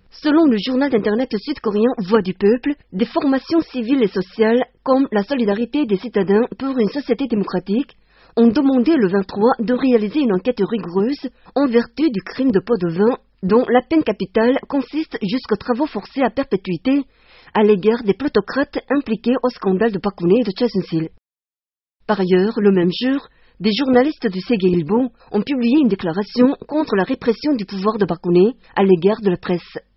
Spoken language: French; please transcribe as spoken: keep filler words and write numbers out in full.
Selon le journal d'internet sud-coréen Voix du Peuple, des formations civiles et sociales comme la Solidarité des citadins pour une société démocratique ont demandé le vingt-trois de réaliser une enquête rigoureuse en vertu du crime de pot de vin dont la peine capitale consiste jusqu'aux travaux forcés à perpétuité à l'égard des plutocrates impliqués au scandale de Park Geun-hye et de Choi Soon-sil. Par ailleurs, le même jour, des journalistes du Segeilbo ont publié une déclaration contre la répression du pouvoir de Park Geun-hye à l'égard de la presse.